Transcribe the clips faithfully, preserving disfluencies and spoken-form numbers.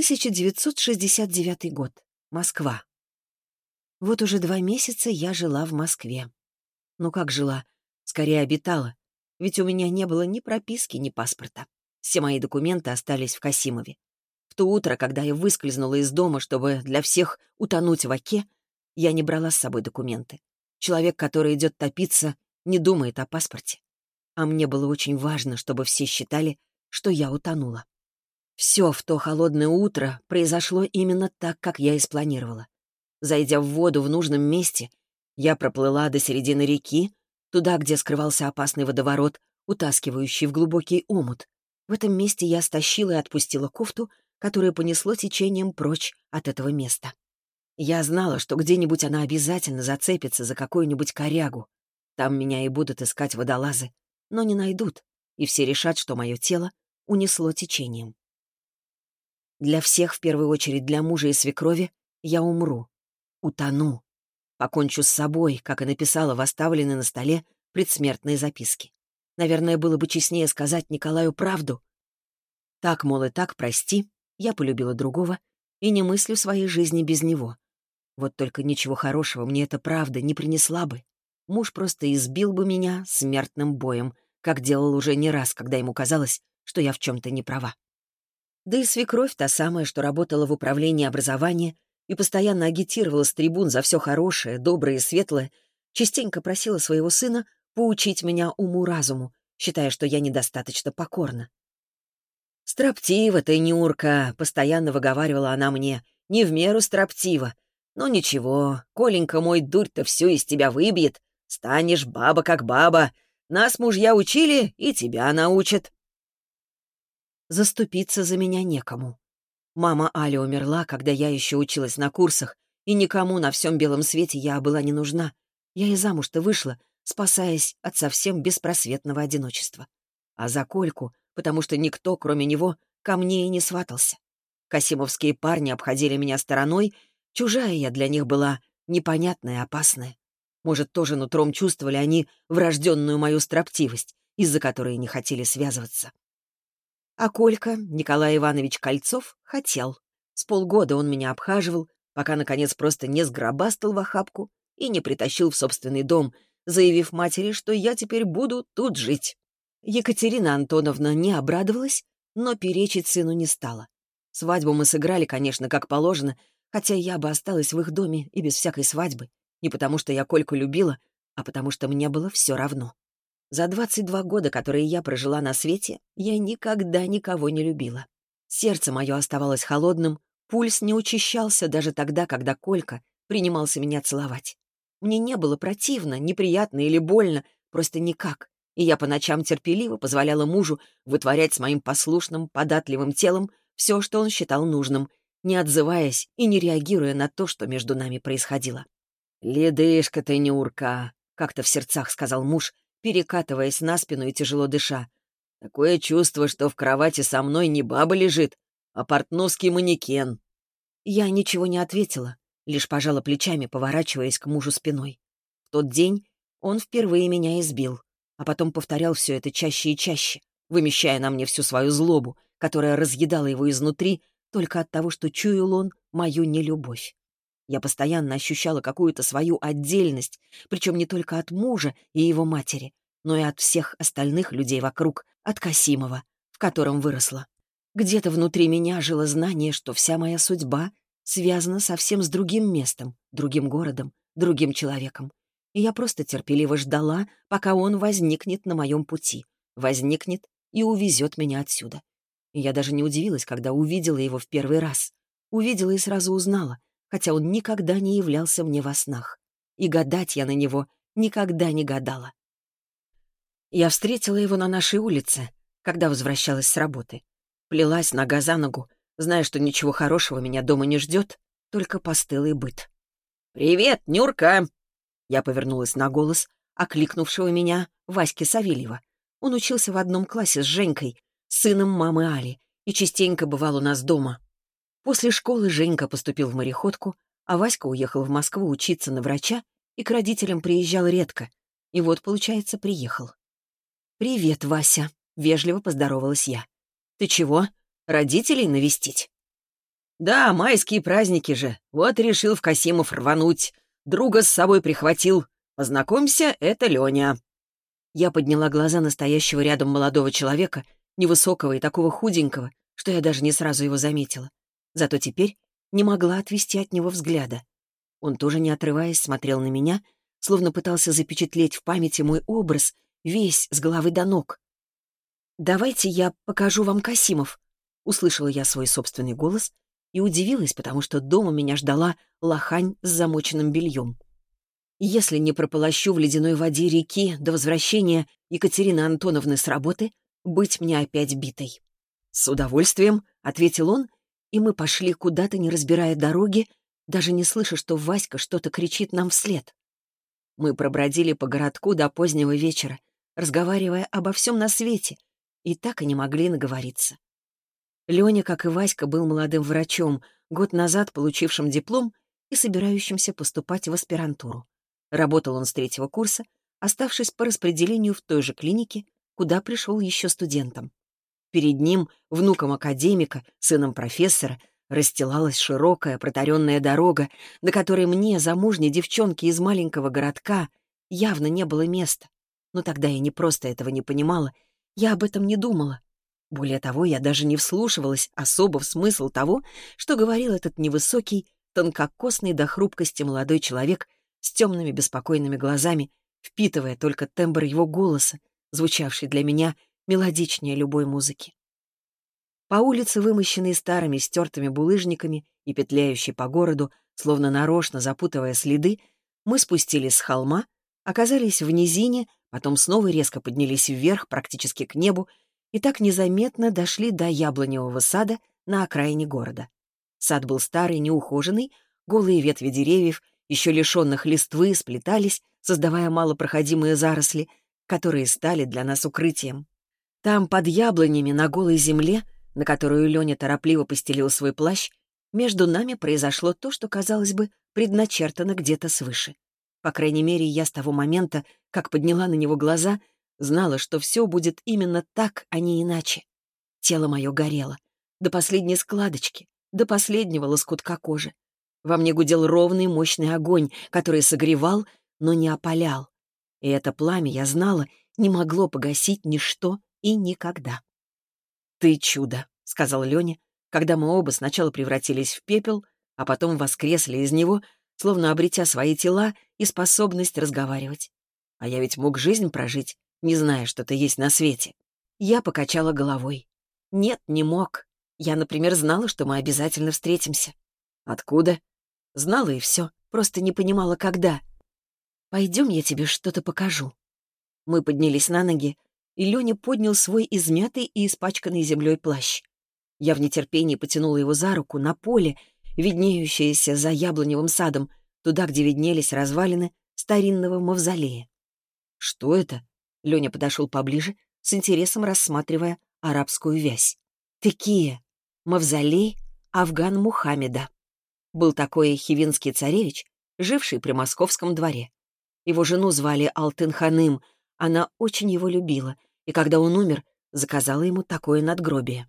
тысяча девятьсот шестьдесят девятый год. Москва. Вот уже два месяца я жила в Москве. Ну как жила? Скорее обитала. Ведь у меня не было ни прописки, ни паспорта. Все мои документы остались в Касимове. В то утро, когда я выскользнула из дома, чтобы для всех утонуть в оке, я не брала с собой документы. Человек, который идет топиться, не думает о паспорте. А мне было очень важно, чтобы все считали, что я утонула. Все в то холодное утро произошло именно так, как я и спланировала. Зайдя в воду в нужном месте, я проплыла до середины реки, туда, где скрывался опасный водоворот, утаскивающий в глубокий омут. В этом месте я стащила и отпустила кофту, которая понесло течением прочь от этого места. Я знала, что где-нибудь она обязательно зацепится за какую-нибудь корягу. Там меня и будут искать водолазы, но не найдут, и все решат, что мое тело унесло течением. Для всех, в первую очередь для мужа и свекрови, я умру, утону, покончу с собой, как и написала в оставленной на столе предсмертной записке. Наверное, было бы честнее сказать Николаю правду. Так, мол, и так, прости, я полюбила другого и не мыслю своей жизни без него. Вот только ничего хорошего мне эта правда не принесла бы. Муж просто избил бы меня смертным боем, как делал уже не раз, когда ему казалось, что я в чем-то не права. Да и свекровь та самая, что работала в управлении образования и постоянно агитировала с трибун за все хорошее, доброе и светлое, частенько просила своего сына поучить меня уму-разуму, считая, что я недостаточно покорна. «Строптива ты, Нюрка», — постоянно выговаривала она мне, — «не в меру строптива. Ну ничего, Коленька мой дурь-то всю из тебя выбьет. Станешь баба как баба. Нас мужья учили, и тебя научат». Заступиться за меня некому. Мама Аля умерла, когда я еще училась на курсах, и никому на всем белом свете я была не нужна. Я и замуж-то вышла, спасаясь от совсем беспросветного одиночества. А за Кольку, потому что никто, кроме него, ко мне и не сватался. Касимовские парни обходили меня стороной, чужая я для них была, непонятная и опасная. Может, тоже нутром чувствовали они врожденную мою строптивость, из-за которой не хотели связываться. А Колька, Николай Иванович Кольцов, хотел. С полгода он меня обхаживал, пока, наконец, просто не сгробастал в охапку и не притащил в собственный дом, заявив матери, что я теперь буду тут жить. Екатерина Антоновна не обрадовалась, но перечить сыну не стала. Свадьбу мы сыграли, конечно, как положено, хотя я бы осталась в их доме и без всякой свадьбы, не потому что я Кольку любила, а потому что мне было все равно. За двадцать два года, которые я прожила на свете, я никогда никого не любила. Сердце мое оставалось холодным, пульс не учащался даже тогда, когда Колька принимался меня целовать. Мне не было противно, неприятно или больно, просто никак, и я по ночам терпеливо позволяла мужу вытворять с моим послушным, податливым телом все, что он считал нужным, не отзываясь и не реагируя на то, что между нами происходило. «Ледышка ты, Нюрка!» — как-то в сердцах сказал муж, перекатываясь на спину и тяжело дыша. «Такое чувство, что в кровати со мной не баба лежит, а портновский манекен». Я ничего не ответила, лишь пожала плечами, поворачиваясь к мужу спиной. В тот день он впервые меня избил, а потом повторял все это чаще и чаще, вымещая на мне всю свою злобу, которая разъедала его изнутри только от того, что чуял он мою нелюбовь. Я постоянно ощущала какую-то свою отдельность, причем не только от мужа и его матери, но и от всех остальных людей вокруг, от Касимова, в котором выросла. Где-то внутри меня жило знание, что вся моя судьба связана совсем с другим местом, другим городом, другим человеком. И я просто терпеливо ждала, пока он возникнет на моем пути, возникнет и увезет меня отсюда. И я даже не удивилась, когда увидела его в первый раз. Увидела и сразу узнала, хотя он никогда не являлся мне во снах. И гадать я на него никогда не гадала. Я встретила его на нашей улице, когда возвращалась с работы. Плелась нога за ногу, зная, что ничего хорошего меня дома не ждет, только постылый быт. «Привет, Нюрка!» Я повернулась на голос, окликнувшего меня Васьки Савельева. Он учился в одном классе с Женькой, сыном мамы Али, и частенько бывал у нас дома. После школы Женька поступил в мореходку, а Васька уехал в Москву учиться на врача и к родителям приезжал редко. И вот, получается, приехал. «Привет, Вася», — вежливо поздоровалась я. «Ты чего, родителей навестить?» «Да, майские праздники же. Вот решил в Касимов рвануть. Друга с собой прихватил. Познакомься, это Леня». Я подняла глаза настоящего рядом молодого человека, невысокого и такого худенького, что я даже не сразу его заметила. Зато теперь не могла отвести от него взгляда. Он тоже, не отрываясь, смотрел на меня, словно пытался запечатлеть в памяти мой образ, весь с головы до ног. «Давайте я покажу вам Касимов», — услышала я свой собственный голос и удивилась, потому что дома меня ждала лохань с замоченным бельем. Если не прополощу в ледяной воде реки до возвращения Екатерины Антоновны с работы, быть мне опять битой. «С удовольствием», — ответил он, и мы пошли куда-то, не разбирая дороги, даже не слыша, что Васька что-то кричит нам вслед. Мы пробродили по городку до позднего вечера, разговаривая обо всем на свете, и так и не могли наговориться. Леня, как и Васька, был молодым врачом, год назад получившим диплом и собирающимся поступать в аспирантуру. Работал он с третьего курса, оставшись по распределению в той же клинике, куда пришел еще студентом. Перед ним, внуком академика, сыном профессора, расстилалась широкая протаренная дорога, на которой мне, замужней девчонке из маленького городка, явно не было места. Но тогда я не просто этого не понимала, я об этом не думала. Более того, я даже не вслушивалась особо в смысл того, что говорил этот невысокий, тонкокосный до хрупкости молодой человек с темными беспокойными глазами, впитывая только тембр его голоса, звучавший для меня мелодичнее любой музыки. По улице, вымощенной старыми стертыми булыжниками и петляющей по городу, словно нарочно запутывая следы, мы спустились с холма, оказались в низине, потом снова резко поднялись вверх, практически к небу, и так незаметно дошли до яблоневого сада на окраине города. Сад был старый, неухоженный, голые ветви деревьев, еще лишенных листвы, сплетались, создавая малопроходимые заросли, которые стали для нас укрытием. Там, под яблонями, на голой земле, на которую Леня торопливо постелил свой плащ, между нами произошло то, что, казалось бы, предначертано где-то свыше. По крайней мере, я с того момента, как подняла на него глаза, знала, что все будет именно так, а не иначе. Тело мое горело. До последней складочки, до последнего лоскутка кожи. Во мне гудел ровный мощный огонь, который согревал, но не опалял. И это пламя, я знала, не могло погасить ничто и никогда. «Ты чудо», — сказал Леня, когда мы оба сначала превратились в пепел, а потом воскресли из него, словно обретя свои тела и способность разговаривать. А я ведь мог жизнь прожить, не зная, что ты есть на свете. Я покачала головой. Нет, не мог. Я, например, знала, что мы обязательно встретимся. Откуда? Знала и все, просто не понимала, когда. Пойдем, я тебе что-то покажу. Мы поднялись на ноги, и Леня поднял свой измятый и испачканный землей плащ. Я в нетерпении потянула его за руку на поле, виднеющееся за яблоневым садом, туда, где виднелись развалины старинного мавзолея. «Что это?» — Леня подошел поближе, с интересом рассматривая арабскую вязь. «Текия. Мавзолей Афган Мухаммеда. Был такой хивинский царевич, живший при московском дворе. Его жену звали Алтын-ханым, она очень его любила, и когда он умер, заказала ему такое надгробие.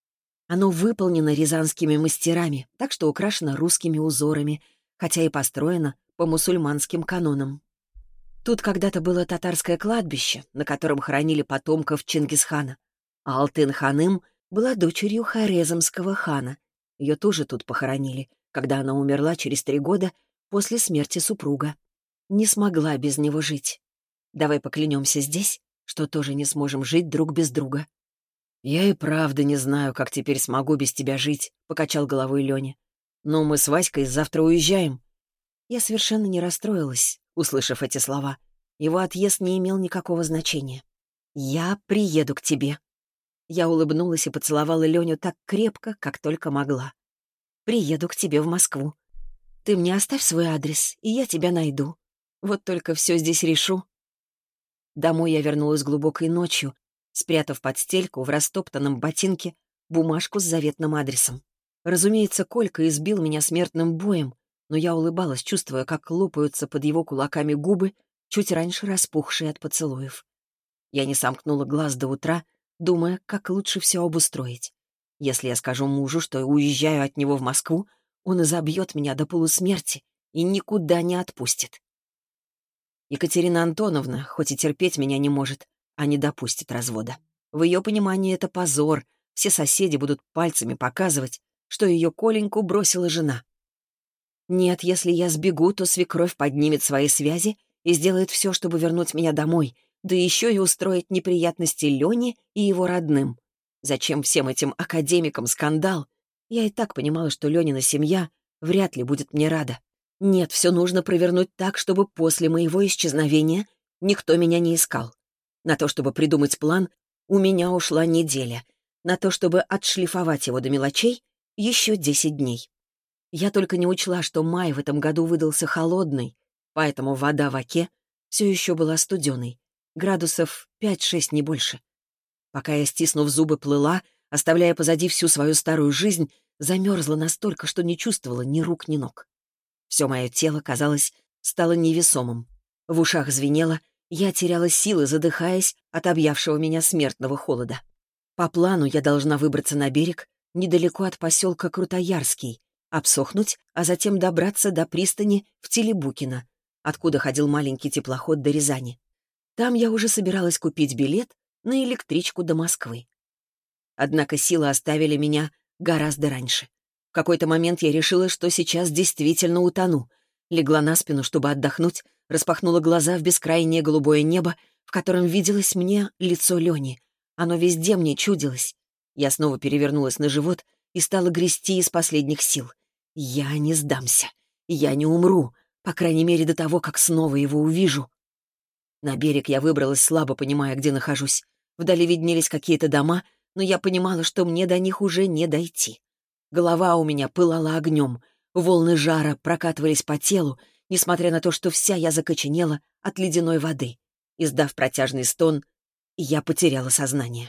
Оно выполнено рязанскими мастерами, так что украшено русскими узорами, хотя и построено по мусульманским канонам. Тут когда-то было татарское кладбище, на котором хоронили потомков Чингисхана, а Алтын-ханым была дочерью хорезмского хана. Ее тоже тут похоронили, когда она умерла через три года после смерти супруга. Не смогла без него жить. Давай поклянемся здесь, что тоже не сможем жить друг без друга. «Я и правда не знаю, как теперь смогу без тебя жить», — покачал головой Леня. «Но мы с Васькой завтра уезжаем». Я совершенно не расстроилась, услышав эти слова. Его отъезд не имел никакого значения. «Я приеду к тебе». Я улыбнулась и поцеловала Леню так крепко, как только могла. «Приеду к тебе в Москву. Ты мне оставь свой адрес, и я тебя найду. Вот только все здесь решу». Домой я вернулась глубокой ночью, спрятав под стельку в растоптанном ботинке бумажку с заветным адресом. Разумеется, Колька избил меня смертным боем, но я улыбалась, чувствуя, как лопаются под его кулаками губы, чуть раньше распухшие от поцелуев. Я не сомкнула глаз до утра, думая, как лучше все обустроить. Если я скажу мужу, что уезжаю от него в Москву, он изобьет меня до полусмерти и никуда не отпустит. Екатерина Антоновна, хоть и терпеть меня не может, а не допустит развода. В ее понимании это позор. Все соседи будут пальцами показывать, что ее Коленьку бросила жена. Нет, если я сбегу, то свекровь поднимет свои связи и сделает все, чтобы вернуть меня домой, да еще и устроить неприятности Лене и его родным. Зачем всем этим академикам скандал? Я и так понимала, что Ленина семья вряд ли будет мне рада. Нет, все нужно провернуть так, чтобы после моего исчезновения никто меня не искал. На то, чтобы придумать план, у меня ушла неделя. На то, чтобы отшлифовать его до мелочей, еще десять дней. Я только не учла, что май в этом году выдался холодный, поэтому вода в оке все еще была студеной. Градусов пять-шесть, не больше. Пока я, стиснув зубы, плыла, оставляя позади всю свою старую жизнь, замерзла настолько, что не чувствовала ни рук, ни ног. Все мое тело, казалось, стало невесомым. В ушах звенело, я теряла силы, задыхаясь от объявшего меня смертного холода. По плану я должна выбраться на берег, недалеко от поселка Крутоярский, обсохнуть, а затем добраться до пристани в Телебукино, откуда ходил маленький теплоход до Рязани. Там я уже собиралась купить билет на электричку до Москвы. Однако силы оставили меня гораздо раньше. В какой-то момент я решила, что сейчас действительно утону. Легла на спину, чтобы отдохнуть, распахнула глаза в бескрайнее голубое небо, в котором виделось мне лицо Лени. Оно везде мне чудилось. Я снова перевернулась на живот и стала грести из последних сил. Я не сдамся. Я не умру, по крайней мере, до того, как снова его увижу. На берег я выбралась, слабо понимая, где нахожусь. Вдали виднелись какие-то дома, но я понимала, что мне до них уже не дойти. Голова у меня пылала огнем, волны жара прокатывались по телу, несмотря на то, что вся я закоченела от ледяной воды. Издав протяжный стон, я потеряла сознание.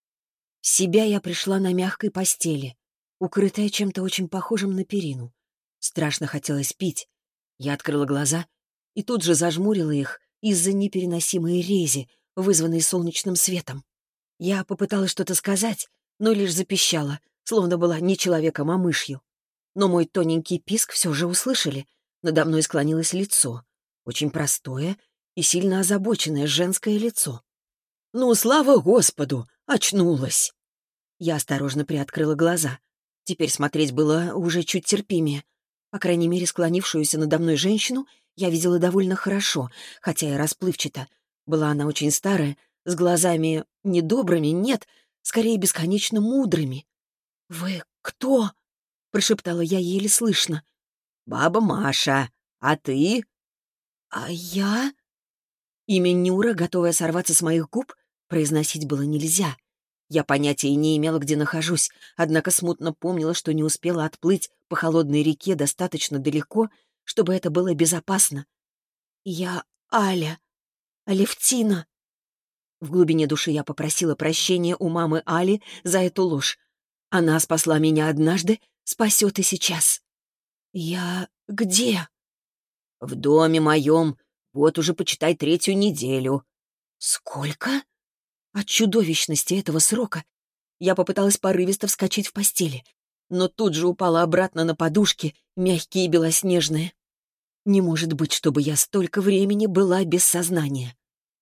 В себя я пришла на мягкой постели, укрытая чем-то очень похожим на перину. Страшно хотелось пить. Я открыла глаза и тут же зажмурила их из-за непереносимой рези, вызванной солнечным светом. Я попыталась что-то сказать, но лишь запищала, словно была не человеком, а мышью. Но мой тоненький писк все же услышали. Надо мной склонилось лицо. Очень простое и сильно озабоченное женское лицо. «Ну, слава Господу! Очнулась!» Я осторожно приоткрыла глаза. Теперь смотреть было уже чуть терпимее. По крайней мере, склонившуюся надо мной женщину я видела довольно хорошо, хотя и расплывчато. Была она очень старая, с глазами недобрыми, нет, скорее бесконечно мудрыми. «Вы кто?» — прошептала я еле слышно. «Баба Маша. А ты?» «А я?» Имя Нюра, готовое сорваться с моих губ, произносить было нельзя. Я понятия не имела, где нахожусь, однако смутно помнила, что не успела отплыть по холодной реке достаточно далеко, чтобы это было безопасно. «Я Аля. Алевтина». В глубине души я попросила прощения у мамы Али за эту ложь. Она спасла меня однажды, спасет и сейчас. «Я где?» «В доме моем. Вот уже, почитай, третью неделю». «Сколько?» От чудовищности этого срока я попыталась порывисто вскочить в постели, но тут же упала обратно на подушки, мягкие и белоснежные. Не может быть, чтобы я столько времени была без сознания.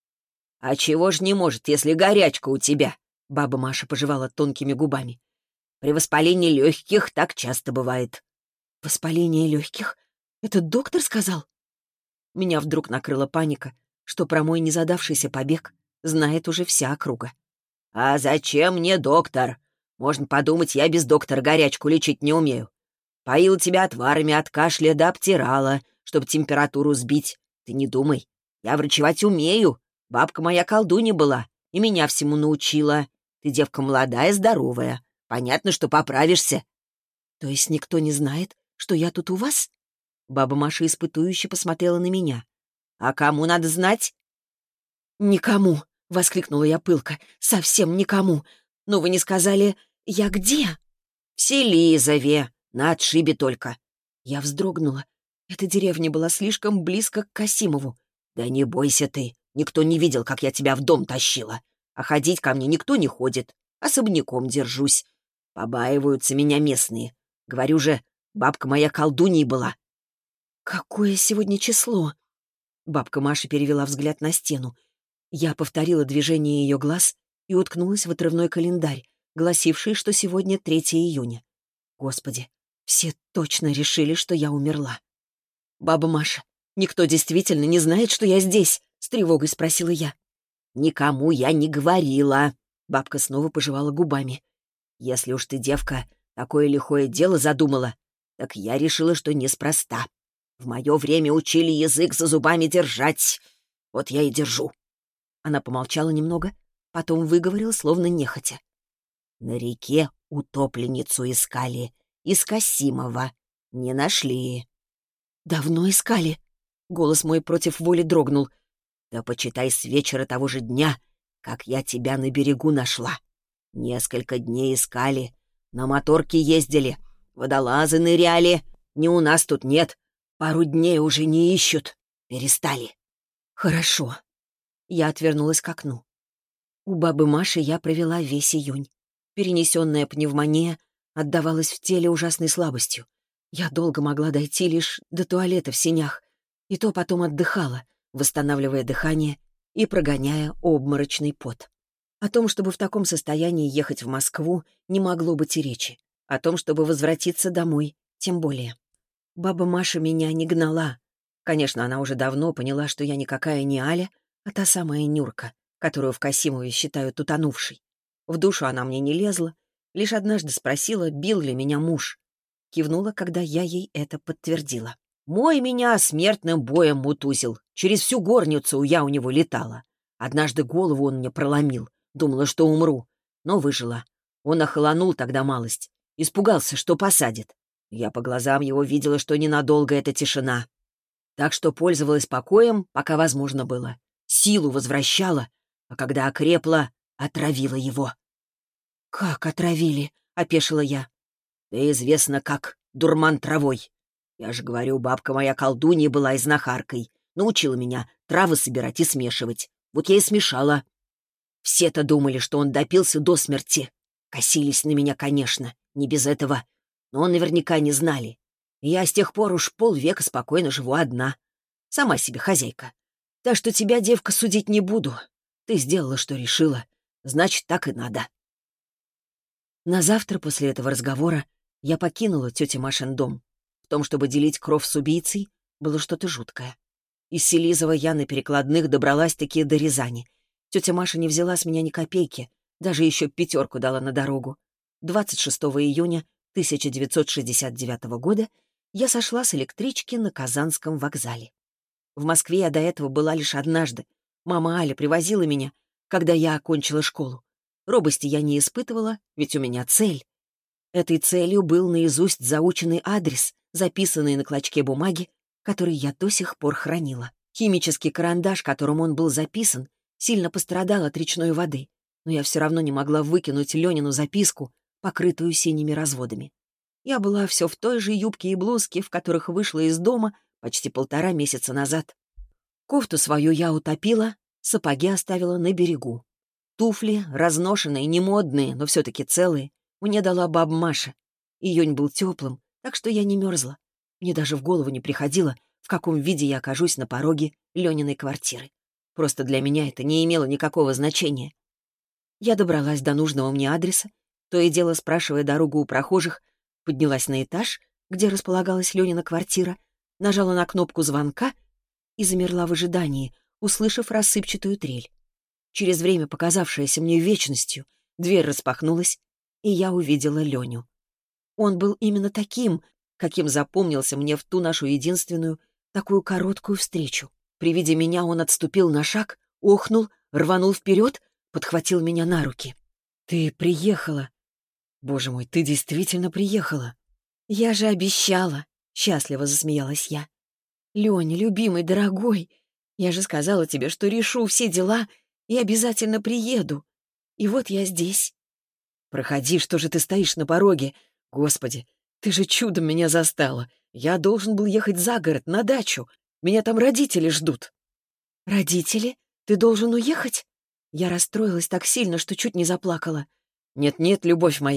«А чего ж не может, если горячка у тебя?» Баба Маша пожевала тонкими губами. «При воспалении легких так часто бывает». «Воспаление легких? Это доктор сказал?» Меня вдруг накрыла паника, что про мой незадавшийся побег знает уже вся округа. «А зачем мне доктор? Можно подумать, я без доктора горячку лечить не умею. Поил тебя отварами от кашля да обтирала, чтобы температуру сбить. Ты не думай, я врачевать умею. Бабка моя колдунья была и меня всему научила. Ты девка молодая, здоровая. Понятно, что поправишься». «То есть никто не знает, что я тут у вас?» Баба Маша испытующе посмотрела на меня. «А кому надо знать?» «Никому!» — воскликнула я пылко. «Совсем никому! Но вы не сказали, я где?» «В Селизове, на отшибе только». Я вздрогнула. Эта деревня была слишком близко к Касимову. «Да не бойся ты, никто не видел, как я тебя в дом тащила. А ходить ко мне никто не ходит. Особняком держусь. Побаиваются меня местные. Говорю же, бабка моя колдуньей была». «Какое сегодня число?» Бабка Маша перевела взгляд на стену. Я повторила движение ее глаз и уткнулась в отрывной календарь, гласивший, что сегодня третьего июня. Господи, все точно решили, что я умерла. «Баба Маша, никто действительно не знает, что я здесь?» — с тревогой спросила я. «Никому я не говорила», — бабка снова пожевала губами. «Если уж ты, девка, такое лихое дело задумала, так я решила, что неспроста. В мое время учили язык за зубами держать. Вот я и держу». Она помолчала немного, потом выговорила, словно нехотя. «На реке утопленницу искали, из Касимова. Не нашли». «Давно искали?» Голос мой против воли дрогнул. «Да почитай с вечера того же дня, как я тебя на берегу нашла. Несколько дней искали, на моторке ездили, водолазы ныряли. Не у нас тут нет. Пару дней уже не ищут. Перестали». «Хорошо». Я отвернулась к окну. У бабы Маши я провела весь июнь. Перенесенная пневмония отдавалась в теле ужасной слабостью. Я долго могла дойти лишь до туалета в сенях, и то потом отдыхала, восстанавливая дыхание и прогоняя обморочный пот. О том, чтобы в таком состоянии ехать в Москву, не могло быть и речи. О том, чтобы возвратиться домой, тем более. Баба Маша меня не гнала. Конечно, она уже давно поняла, что я никакая не Аля, а та самая Нюрка, которую в Касимове считают утонувшей. В душу она мне не лезла, лишь однажды спросила, бил ли меня муж. Кивнула, когда я ей это подтвердила. «Мой меня смертным боем мутузил. Через всю горницу я у него летала. Однажды голову он мне проломил. Думала, что умру, но выжила. Он охолонул тогда малость. Испугался, что посадит. Я по глазам его видела, что ненадолго эта тишина. Так что пользовалась покоем, пока возможно было. Силу возвращала, а когда окрепла, отравила его». «Как отравили?» — опешила я. «Да известно как, дурман травой. Я же говорю, бабка моя колдунья была и знахаркой. Научила меня травы собирать и смешивать. Вот я и смешала. Все-то думали, что он допился до смерти. Косились на меня, конечно, не без этого. Но наверняка не знали. И я с тех пор уж полвека спокойно живу одна. Сама себе хозяйка. Так что тебя, девка, судить не буду. Ты сделала, что решила. Значит, так и надо». На завтра после этого разговора я покинула тетя Машин дом. В том, чтобы делить кров с убийцей, было что-то жуткое. Из Селизова я на перекладных добралась-таки до Рязани. Тетя Маша не взяла с меня ни копейки, даже еще пятерку дала на дорогу. двадцать шестого июня тысяча девятьсот шестьдесят девятого года я сошла с электрички на Казанском вокзале. В Москве я до этого была лишь однажды. Мама Аля привозила меня, когда я окончила школу. Робости я не испытывала, ведь у меня цель. Этой целью был наизусть заученный адрес, записанный на клочке бумаги, который я до сих пор хранила. Химический карандаш, которым он был записан, сильно пострадал от речной воды, но я все равно не могла выкинуть Ленину записку, покрытую синими разводами. Я была все в той же юбке и блузке, в которых вышла из дома почти полтора месяца назад. Кофту свою я утопила, сапоги оставила на берегу. Туфли, разношенные, немодные, но все-таки целые, мне дала баба Маша. Июнь был теплым, так что я не мерзла. Мне даже в голову не приходило, в каком виде я окажусь на пороге Лениной квартиры. Просто для меня это не имело никакого значения. Я добралась до нужного мне адреса, то и дело спрашивая дорогу у прохожих, поднялась на этаж, где располагалась Ленина квартира, нажала на кнопку звонка и замерла в ожидании, услышав рассыпчатую трель. Через время, показавшееся мне вечностью, дверь распахнулась, и я увидела Леню. Он был именно таким, каким запомнился мне в ту нашу единственную, такую короткую встречу. При виде меня он отступил на шаг, охнул, рванул вперед, подхватил меня на руки. «Ты приехала. Боже мой, ты действительно приехала!» «Я же обещала!» — счастливо засмеялась я. «Леня, любимый, дорогой, я же сказала тебе, что решу все дела и обязательно приеду. И вот я здесь». «Проходи, что же ты стоишь на пороге? Господи, ты же чудом меня застала. Я должен был ехать за город, на дачу. Меня там родители ждут». «Родители? Ты должен уехать?» Я расстроилась так сильно, что чуть не заплакала. «Нет-нет, любовь моя,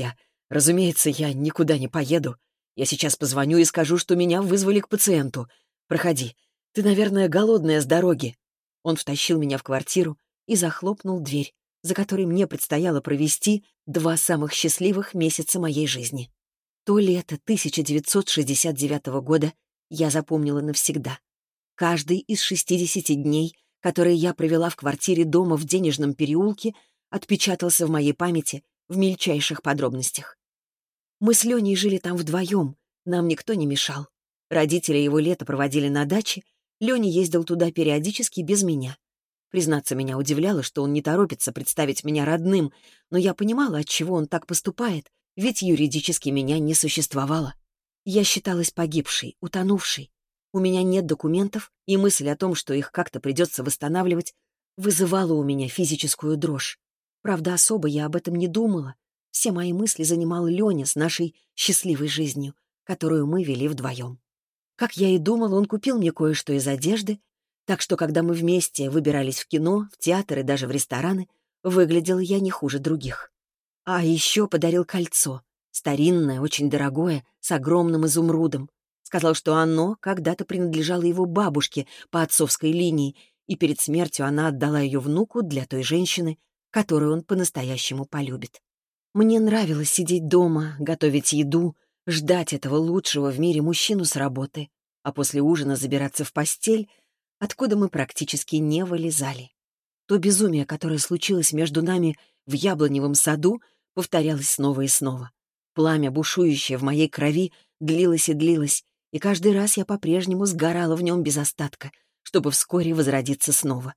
Разумеется, я никуда не поеду. Я сейчас позвоню и скажу, что меня вызвали к пациенту. Проходи. Ты, наверное, голодная с дороги». Он втащил меня в квартиру и захлопнул дверь, за которой мне предстояло провести два самых счастливых месяца моей жизни. То лето тысяча девятьсот шестьдесят девятого года я запомнила навсегда. Каждый из шестидесяти дней, которые я провела в квартире дома в Денежном переулке, отпечатался в моей памяти в мельчайших подробностях. Мы с Леней жили там вдвоем, нам никто не мешал. Родители его лето проводили на даче, Леня ездил туда периодически без меня. Признаться, меня удивляло, что он не торопится представить меня родным, но я понимала, отчего он так поступает, ведь юридически меня не существовало. Я считалась погибшей, утонувшей. У меня нет документов, и мысль о том, что их как-то придется восстанавливать, вызывала у меня физическую дрожь. Правда, особо я об этом не думала. Все мои мысли занимал Леня с нашей счастливой жизнью, которую мы вели вдвоем. Как я и думала, он купил мне кое-что из одежды, так что, когда мы вместе выбирались в кино, в театр и даже в рестораны, выглядела я не хуже других. А еще подарил кольцо, старинное, очень дорогое, с огромным изумрудом. Сказал, что оно когда-то принадлежало его бабушке по отцовской линии, и перед смертью она отдала ее внуку для той женщины, которую он по-настоящему полюбит. Мне нравилось сидеть дома, готовить еду, ждать этого лучшего в мире мужчину с работы, а после ужина забираться в постель, откуда мы практически не вылезали. То безумие, которое случилось между нами в яблоневом саду, повторялось снова и снова. Пламя, бушующее в моей крови, длилось и длилось, и каждый раз я по-прежнему сгорала в нем без остатка, чтобы вскоре возродиться снова.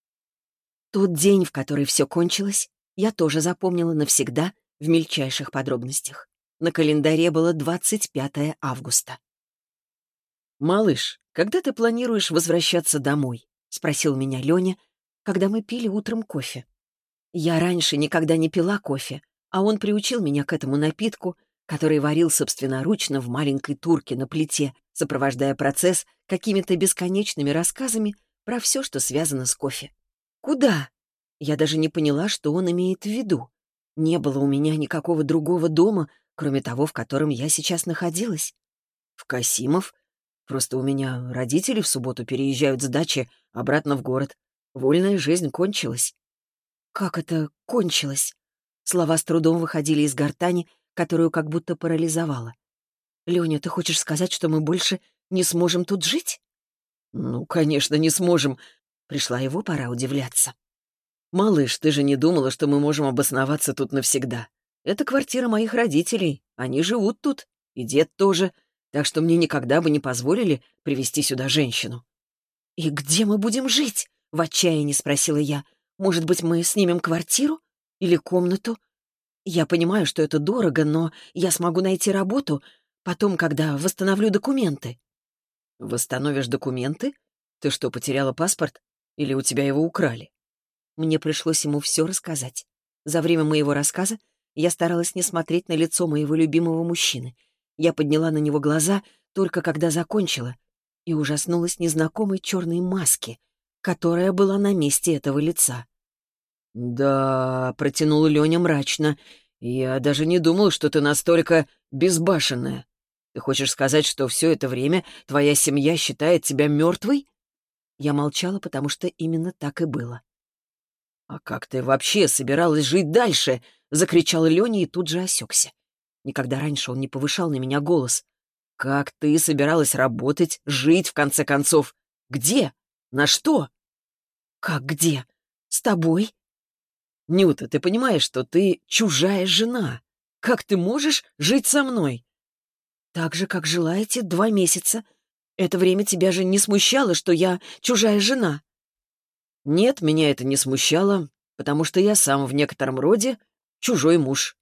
Тот день, в который все кончилось, я тоже запомнила навсегда в мельчайших подробностях. На календаре было двадцать пятое августа. «Малыш, когда ты планируешь возвращаться домой?» — спросил меня Леня, когда мы пили утром кофе. Я раньше никогда не пила кофе, а он приучил меня к этому напитку, который варил собственноручно в маленькой турке на плите, сопровождая процесс какими-то бесконечными рассказами про все, что связано с кофе. «Куда?» Я даже не поняла, что он имеет в виду. Не было у меня никакого другого дома, кроме того, в котором я сейчас находилась. «В Касимов? Просто у меня родители в субботу переезжают с дачи обратно в город. Вольная жизнь кончилась». «Как это кончилось?» Слова с трудом выходили из гортани, которую как будто парализовала. «Леня, ты хочешь сказать, что мы больше не сможем тут жить?» «Ну, конечно, не сможем». Пришла его пора удивляться. «Малыш, ты же не думала, что мы можем обосноваться тут навсегда? Это квартира моих родителей, они живут тут, и дед тоже, так что мне никогда бы не позволили привезти сюда женщину». «И где мы будем жить?» — в отчаянии спросила я. «Может быть, мы снимем квартиру? Или комнату? Я понимаю, что это дорого, но я смогу найти работу потом, когда восстановлю документы». «Восстановишь документы? Ты что, потеряла паспорт? Или у тебя его украли?» Мне пришлось ему все рассказать. За время моего рассказа я старалась не смотреть на лицо моего любимого мужчины. Я подняла на него глаза только когда закончила и ужаснулась незнакомой черной маске, которая была на месте этого лица. «Да», — протянул Леня мрачно, — «я даже не думал, что ты настолько безбашенная. Ты хочешь сказать, что все это время твоя семья считает тебя мертвой?» Я молчала, потому что именно так и было. «А как ты вообще собиралась жить дальше?» — закричал Леня и тут же осекся. Никогда раньше он не повышал на меня голос. «Как ты собиралась работать, жить, в конце концов? Где? На что?» «Как где? С тобой?» «Нюта, ты понимаешь, что ты чужая жена? Как ты можешь жить со мной?» «Так же, как желаете, два месяца. Это время тебя же не смущало, что я чужая жена?» «Нет, меня это не смущало, потому что я сам в некотором роде чужой муж».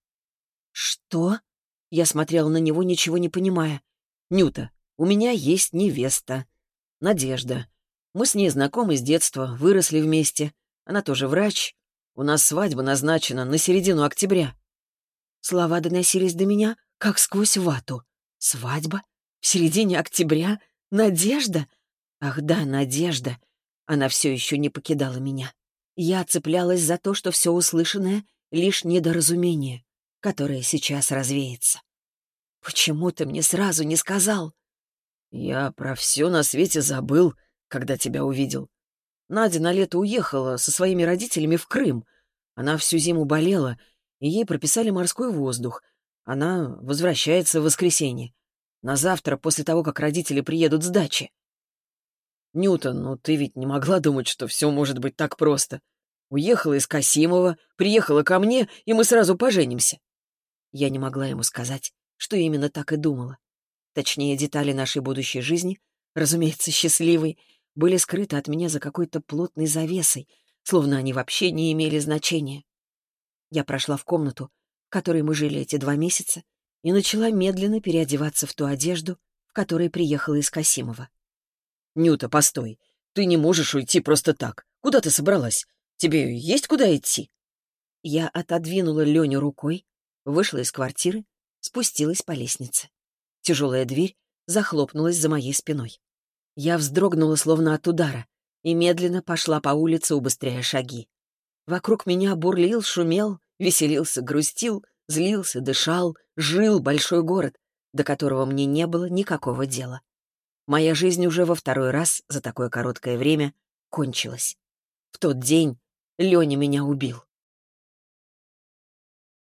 «Что?» Я смотрела на него, ничего не понимая. «Нюта, у меня есть невеста. Надежда. Мы с ней знакомы с детства, выросли вместе. Она тоже врач. У нас свадьба назначена на середину октября». Слова доносились до меня, как сквозь вату. «Свадьба? В середине октября? Надежда? Ах да, Надежда!» Она все еще не покидала меня. Я цеплялась за то, что все услышанное — лишь недоразумение. которое сейчас развеется. «Почему ты мне сразу не сказал?» «Я про все на свете забыл, когда тебя увидел. Надя на лето уехала со своими родителями в Крым. Она всю зиму болела, и ей прописали морской воздух. Она возвращается в воскресенье. На завтра, после того, как родители приедут с дачи. Ньютон, ну ты ведь не могла думать, что все может быть так просто. Уехала из Касимова, приехала ко мне, и мы сразу поженимся». Я не могла ему сказать, что именно так и думала. Точнее, детали нашей будущей жизни, разумеется, счастливой, были скрыты от меня за какой-то плотной завесой, словно они вообще не имели значения. Я прошла в комнату, в которой мы жили эти два месяца, и начала медленно переодеваться в ту одежду, в которой приехала из Касимова. «Нюта, постой. Ты не можешь уйти просто так. Куда ты собралась? Тебе есть куда идти?» Я отодвинула Леню рукой, вышла из квартиры, спустилась по лестнице. Тяжелая дверь захлопнулась за моей спиной. Я вздрогнула, словно от удара, и медленно пошла по улице, убыстряя шаги. Вокруг меня бурлил, шумел, веселился, грустил, злился, дышал, жил большой город, до которого мне не было никакого дела. Моя жизнь уже во второй раз за такое короткое время кончилась. В тот день Леня меня убил.